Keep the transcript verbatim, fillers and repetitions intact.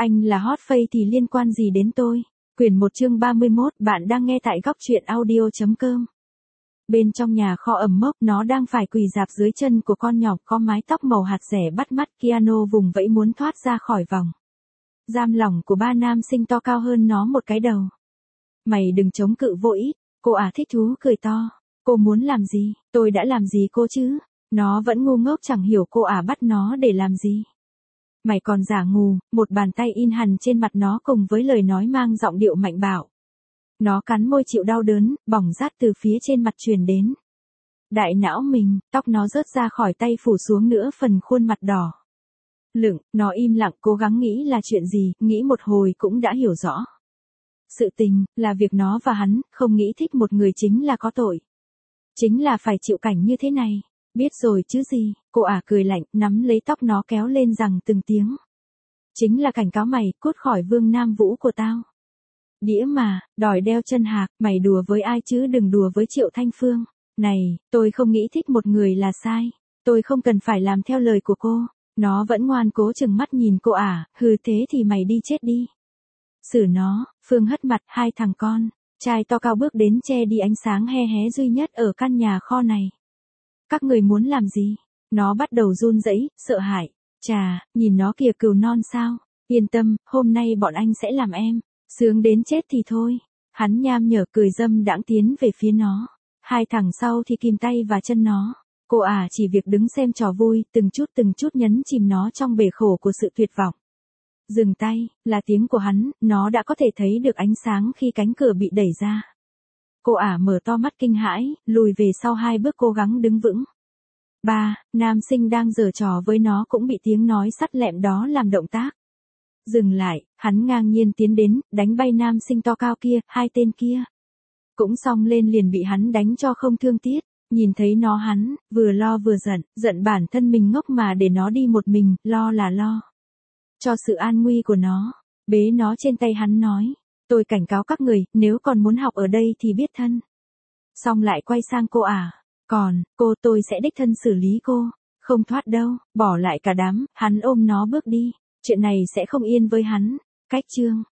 Anh là hot face thì liên quan gì đến tôi? Quyển một chương ba mươi mốt, bạn đang nghe tại góc truyện audio chấm com. Bên trong nhà kho ẩm mốc, nó đang phải quỳ rạp dưới chân của con nhỏ có mái tóc màu hạt rẻ bắt mắt, Keanu vùng vẫy muốn thoát ra khỏi vòng giam lỏng của ba nam sinh to cao hơn nó một cái đầu. Mày đừng chống cự vô ích, cô ả thích thú cười to. Cô muốn làm gì? Tôi đã làm gì cô chứ? Nó vẫn ngu ngốc chẳng hiểu cô ả bắt nó để làm gì. Mày còn giả ngu, một bàn tay in hằn trên mặt nó cùng với lời nói mang giọng điệu mạnh bạo. Nó cắn môi chịu đau đớn, bỏng rát từ phía trên mặt truyền đến đại não mình, tóc nó rớt ra khỏi tay phủ xuống nữa phần khuôn mặt đỏ lửng. Nó im lặng cố gắng nghĩ là chuyện gì, nghĩ một hồi cũng đã hiểu rõ. Sự tình, là việc nó và hắn, không nghĩ thích một người chính là có tội. Chính là phải chịu cảnh như thế này. Biết rồi chứ gì, cô ả cười lạnh, nắm lấy tóc nó kéo lên rằng từng tiếng. Chính là cảnh cáo mày, cút khỏi Vương Nam Vũ của tao. Đĩa mà, đòi đeo chân hạc, mày đùa với ai chứ đừng đùa với Triệu Thanh Phương. Này, tôi không nghĩ thích một người là sai. Tôi không cần phải làm theo lời của cô. Nó vẫn ngoan cố chừng mắt nhìn cô ả, hừ thế thì mày đi chết đi. Xử nó, Phương hất mặt hai thằng con. Trai to cao bước đến che đi ánh sáng he hé duy nhất ở căn nhà kho này. Các người muốn làm gì? Nó bắt đầu run rẩy, sợ hãi. Chà, nhìn nó kìa cừu non sao? Yên tâm, hôm nay bọn anh sẽ làm em. Sướng đến chết thì thôi. Hắn nham nhở cười dâm đãng tiến về phía nó. Hai thằng sau thì kìm tay và chân nó. Cô ả chỉ việc đứng xem trò vui, từng chút từng chút nhấn chìm nó trong bể khổ của sự tuyệt vọng. Dừng tay, là tiếng của hắn, nó đã có thể thấy được ánh sáng khi cánh cửa bị đẩy ra. Cô ả mở to mắt kinh hãi, lùi về sau hai bước cố gắng đứng vững. Ba, nam sinh đang giở trò với nó cũng bị tiếng nói sắt lẹm đó làm động tác. Dừng lại, hắn ngang nhiên tiến đến, đánh bay nam sinh to cao kia, hai tên kia. Cũng xông lên liền bị hắn đánh cho không thương tiếc. Nhìn thấy nó hắn, vừa lo vừa giận, giận bản thân mình ngốc mà để nó đi một mình, lo là lo cho sự an nguy của nó. Bế nó trên tay hắn nói, tôi cảnh cáo các người, nếu còn muốn học ở đây thì biết thân. Xong lại quay sang cô ả, còn, cô tôi sẽ đích thân xử lý cô, không thoát đâu, bỏ lại cả đám, hắn ôm nó bước đi, chuyện này sẽ không yên với hắn. Cách chương